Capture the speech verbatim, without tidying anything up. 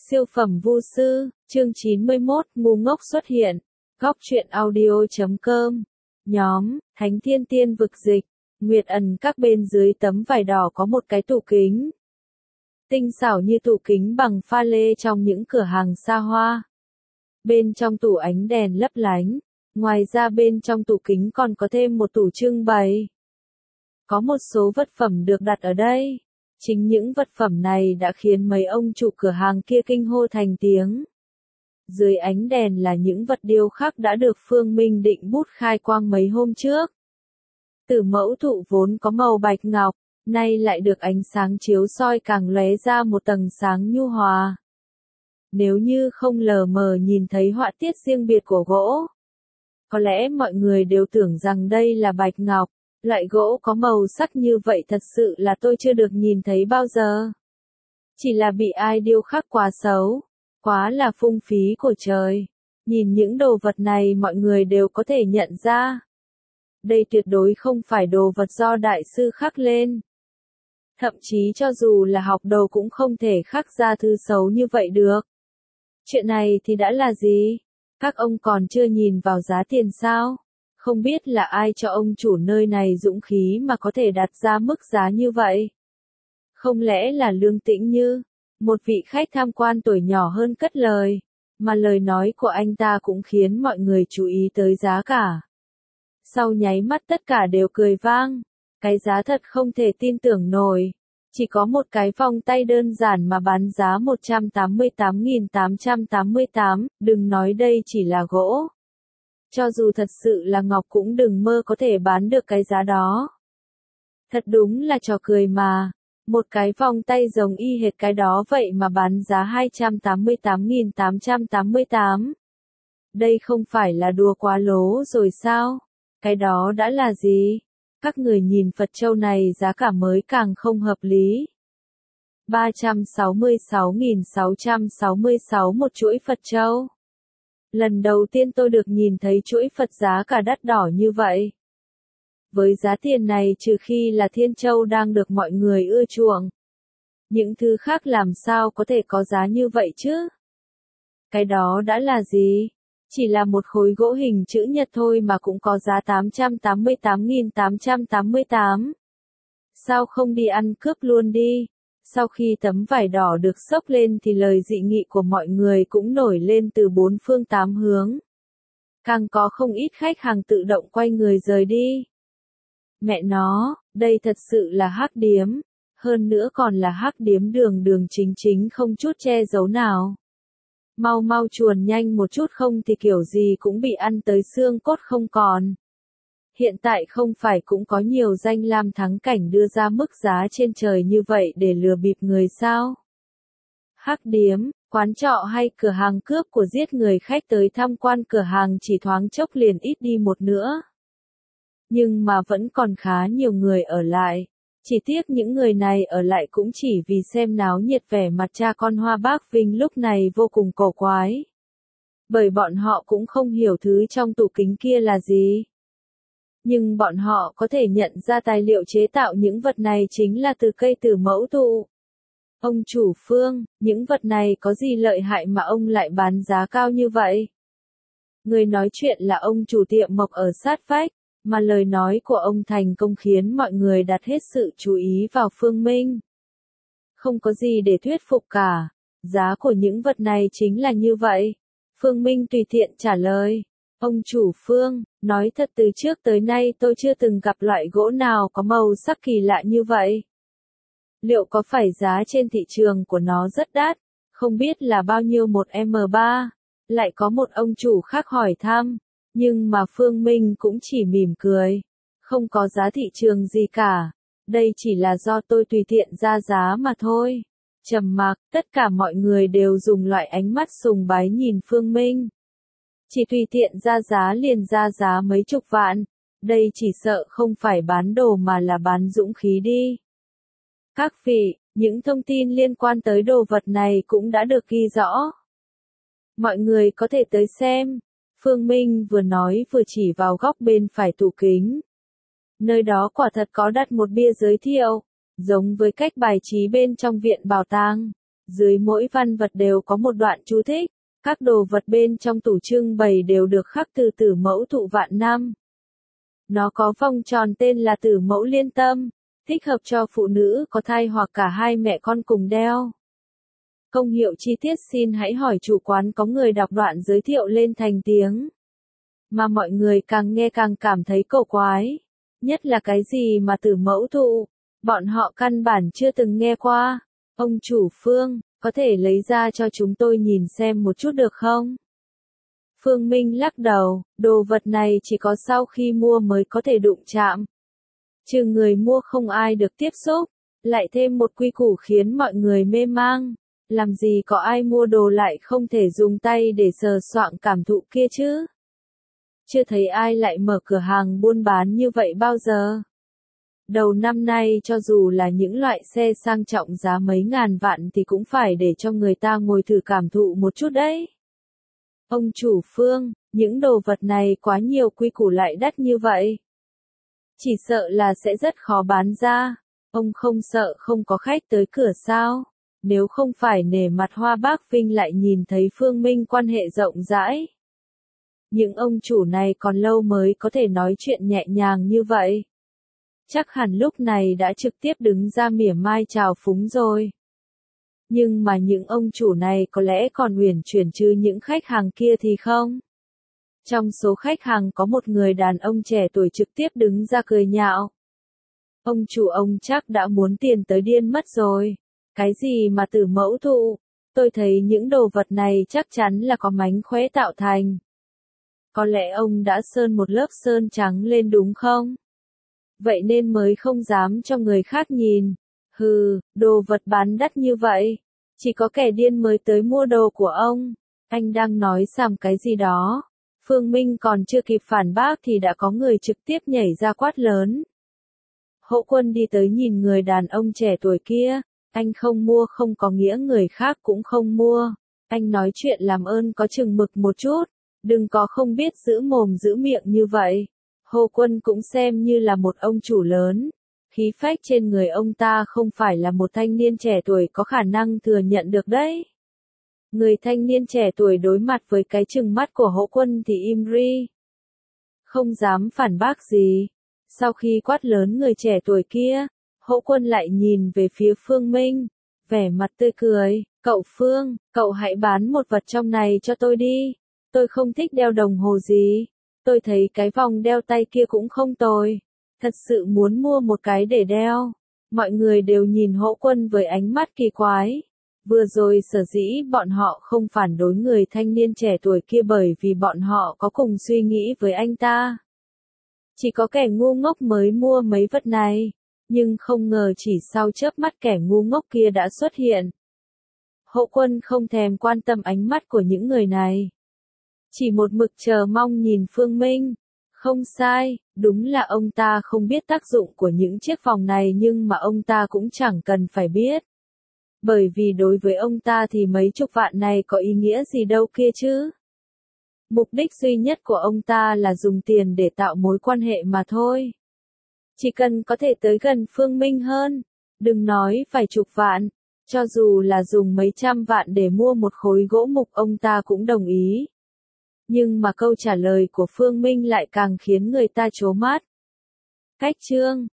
Siêu phẩm vu sư, chương chín mươi mốt, ngu ngốc xuất hiện. Góc truyện audio chấm com. Nhóm, Thánh Thiên Tiên vực dịch. Nguyệt ẩn các bên dưới tấm vải đỏ có một cái tủ kính. Tinh xảo như tủ kính bằng pha lê trong những cửa hàng xa hoa. Bên trong tủ ánh đèn lấp lánh. Ngoài ra bên trong tủ kính còn có thêm một tủ trưng bày. Có một số vật phẩm được đặt ở đây. Chính những vật phẩm này đã khiến mấy ông chủ cửa hàng kia kinh hô thành tiếng. Dưới ánh đèn là những vật điêu khắc đã được Phương Minh Định bút khai quang mấy hôm trước. Tử mẫu thụ vốn có màu bạch ngọc, nay lại được ánh sáng chiếu soi càng lóe ra một tầng sáng nhu hòa. Nếu như không lờ mờ nhìn thấy họa tiết riêng biệt của gỗ, có lẽ mọi người đều tưởng rằng đây là bạch ngọc. Loại gỗ có màu sắc như vậy thật sự là tôi chưa được nhìn thấy bao giờ. Chỉ là bị ai điêu khắc quá xấu, quá là phung phí của trời. Nhìn những đồ vật này mọi người đều có thể nhận ra. Đây tuyệt đối không phải đồ vật do đại sư khắc lên. Thậm chí cho dù là học đồ cũng không thể khắc ra thứ xấu như vậy được. Chuyện này thì đã là gì? Các ông còn chưa nhìn vào giá tiền sao? Không biết là ai cho ông chủ nơi này dũng khí mà có thể đặt ra mức giá như vậy? Không lẽ là Lương Tĩnh Như? Một vị khách tham quan tuổi nhỏ hơn cất lời, mà lời nói của anh ta cũng khiến mọi người chú ý tới giá cả. Sau nháy mắt tất cả đều cười vang, cái giá thật không thể tin tưởng nổi. Chỉ có một cái vòng tay đơn giản mà bán giá một trăm tám mươi tám nghìn tám trăm tám mươi tám, đừng nói đây chỉ là gỗ. Cho dù thật sự là ngọc cũng đừng mơ có thể bán được cái giá đó. Thật đúng là trò cười mà. Một cái vòng tay giống y hệt cái đó vậy mà bán giá hai trăm tám mươi tám nghìn tám trăm tám mươi tám. Đây không phải là đùa quá lố rồi sao? Cái đó đã là gì? Các người nhìn Phật châu này giá cả mới càng không hợp lý. ba trăm sáu mươi sáu nghìn sáu trăm sáu mươi sáu một chuỗi Phật châu. Lần đầu tiên tôi được nhìn thấy chuỗi Phật giá cả đắt đỏ như vậy. Với giá tiền này trừ khi là Thiên Châu đang được mọi người ưa chuộng. Những thứ khác làm sao có thể có giá như vậy chứ? Cái đó đã là gì? Chỉ là một khối gỗ hình chữ nhật thôi mà cũng có giá tám trăm tám mươi tám nghìn tám trăm tám mươi tám. Sao không đi ăn cướp luôn đi? Sau khi tấm vải đỏ được xốc lên thì lời dị nghị của mọi người cũng nổi lên từ bốn phương tám hướng. Càng có không ít khách hàng tự động quay người rời đi. Mẹ nó, đây thật sự là hắc điếm. Hơn nữa còn là hắc điếm đường đường chính chính không chút che giấu nào. Mau mau chuồn nhanh một chút không thì kiểu gì cũng bị ăn tới xương cốt không còn. Hiện tại không phải cũng có nhiều danh lam thắng cảnh đưa ra mức giá trên trời như vậy để lừa bịp người sao? Hắc điếm, quán trọ hay cửa hàng cướp của giết người khách tới tham quan cửa hàng chỉ thoáng chốc liền ít đi một nữa. Nhưng mà vẫn còn khá nhiều người ở lại. Chỉ tiếc những người này ở lại cũng chỉ vì xem náo nhiệt vẻ mặt cha con Hoa Bác Vinh lúc này vô cùng cổ quái. Bởi bọn họ cũng không hiểu thứ trong tủ kính kia là gì. Nhưng bọn họ có thể nhận ra tài liệu chế tạo những vật này chính là từ cây tử mẫu thụ. Ông chủ Phương, những vật này có gì lợi hại mà ông lại bán giá cao như vậy? Người nói chuyện là ông chủ tiệm mộc ở sát vách, mà lời nói của ông thành công khiến mọi người đặt hết sự chú ý vào Phương Minh. Không có gì để thuyết phục cả, giá của những vật này chính là như vậy. Phương Minh tùy tiện trả lời. Ông chủ Phương, nói thật từ trước tới nay tôi chưa từng gặp loại gỗ nào có màu sắc kỳ lạ như vậy. Liệu có phải giá trên thị trường của nó rất đắt, không biết là bao nhiêu một em ba? Lại có một ông chủ khác hỏi thăm, nhưng mà Phương Minh cũng chỉ mỉm cười. Không có giá thị trường gì cả, đây chỉ là do tôi tùy tiện ra giá mà thôi. Trầm mặc, tất cả mọi người đều dùng loại ánh mắt sùng bái nhìn Phương Minh. Chỉ tùy tiện ra giá liền ra giá mấy chục vạn, đây chỉ sợ không phải bán đồ mà là bán dũng khí đi. Các vị, những thông tin liên quan tới đồ vật này cũng đã được ghi rõ. Mọi người có thể tới xem. Phương Minh vừa nói vừa chỉ vào góc bên phải tủ kính. Nơi đó quả thật có đặt một bia giới thiệu, giống với cách bài trí bên trong viện bảo tàng. Dưới mỗi văn vật đều có một đoạn chú thích, các đồ vật bên trong tủ trưng bày đều được khắc từ Tử Mẫu Thụ Vạn Năm. Nó có vòng tròn tên là Tử Mẫu Liên Tâm, thích hợp cho phụ nữ có thai hoặc cả hai mẹ con cùng đeo. Công hiệu chi tiết xin hãy hỏi chủ quán, có người đọc đoạn giới thiệu lên thành tiếng. Mà mọi người càng nghe càng cảm thấy cổ quái. Nhất là cái gì mà Tử Mẫu Thụ, bọn họ căn bản chưa từng nghe qua. Ông chủ Phương, có thể lấy ra cho chúng tôi nhìn xem một chút được không? Phương Minh lắc đầu, đồ vật này chỉ có sau khi mua mới có thể đụng chạm. Trừ người mua không ai được tiếp xúc, lại thêm một quy củ khiến mọi người mê mang. Làm gì có ai mua đồ lại không thể dùng tay để sờ soạng cảm thụ kia chứ? Chưa thấy ai lại mở cửa hàng buôn bán như vậy bao giờ. Đầu năm nay cho dù là những loại xe sang trọng giá mấy ngàn vạn thì cũng phải để cho người ta ngồi thử cảm thụ một chút đấy. Ông chủ Phương, những đồ vật này quá nhiều quy củ lại đắt như vậy. Chỉ sợ là sẽ rất khó bán ra. Ông không sợ không có khách tới cửa sao? Nếu không phải nể mặt Hoa Bác Vinh lại nhìn thấy Phương Minh quan hệ rộng rãi. Những ông chủ này còn lâu mới có thể nói chuyện nhẹ nhàng như vậy. Chắc hẳn lúc này đã trực tiếp đứng ra mỉa mai chào phúng rồi. Nhưng mà những ông chủ này có lẽ còn uyển chuyển chứ những khách hàng kia thì không. Trong số khách hàng có một người đàn ông trẻ tuổi trực tiếp đứng ra cười nhạo. Ông chủ ông chắc đã muốn tiền tới điên mất rồi. Cái gì mà Tử Mẫu Thụ? Tôi thấy những đồ vật này chắc chắn là có mánh khóe tạo thành. Có lẽ ông đã sơn một lớp sơn trắng lên đúng không? Vậy nên mới không dám cho người khác nhìn. Hừ, đồ vật bán đắt như vậy. Chỉ có kẻ điên mới tới mua đồ của ông. Anh đang nói xàm cái gì đó. Phương Minh còn chưa kịp phản bác thì đã có người trực tiếp nhảy ra quát lớn. Hậu Quân đi tới nhìn người đàn ông trẻ tuổi kia. Anh không mua không có nghĩa người khác cũng không mua. Anh nói chuyện làm ơn có chừng mực một chút. Đừng có không biết giữ mồm giữ miệng như vậy. Hồ Quân cũng xem như là một ông chủ lớn. Khí phách trên người ông ta không phải là một thanh niên trẻ tuổi có khả năng thừa nhận được đấy. Người thanh niên trẻ tuổi đối mặt với cái trừng mắt của Hậu Quân thì im ri. Không dám phản bác gì. Sau khi quát lớn người trẻ tuổi kia, Hậu Quân lại nhìn về phía Phương Minh. Vẻ mặt tươi cười, cậu Phương, cậu hãy bán một vật trong này cho tôi đi. Tôi không thích đeo đồng hồ gì. Tôi thấy cái vòng đeo tay kia cũng không tồi. Thật sự muốn mua một cái để đeo. Mọi người đều nhìn Hậu Quân với ánh mắt kỳ quái. Vừa rồi sở dĩ bọn họ không phản đối người thanh niên trẻ tuổi kia bởi vì bọn họ có cùng suy nghĩ với anh ta. Chỉ có kẻ ngu ngốc mới mua mấy vật này. Nhưng không ngờ chỉ sau chớp mắt kẻ ngu ngốc kia đã xuất hiện. Hậu Quân không thèm quan tâm ánh mắt của những người này. Chỉ một mực chờ mong nhìn Phương Minh. Không sai, đúng là ông ta không biết tác dụng của những chiếc vòng này nhưng mà ông ta cũng chẳng cần phải biết. Bởi vì đối với ông ta thì mấy chục vạn này có ý nghĩa gì đâu kia chứ. Mục đích duy nhất của ông ta là dùng tiền để tạo mối quan hệ mà thôi. Chỉ cần có thể tới gần Phương Minh hơn, đừng nói vài chục vạn, cho dù là dùng mấy trăm vạn để mua một khối gỗ mục ông ta cũng đồng ý. Nhưng mà câu trả lời của Phương Minh lại càng khiến người ta trố mắt. Cách chương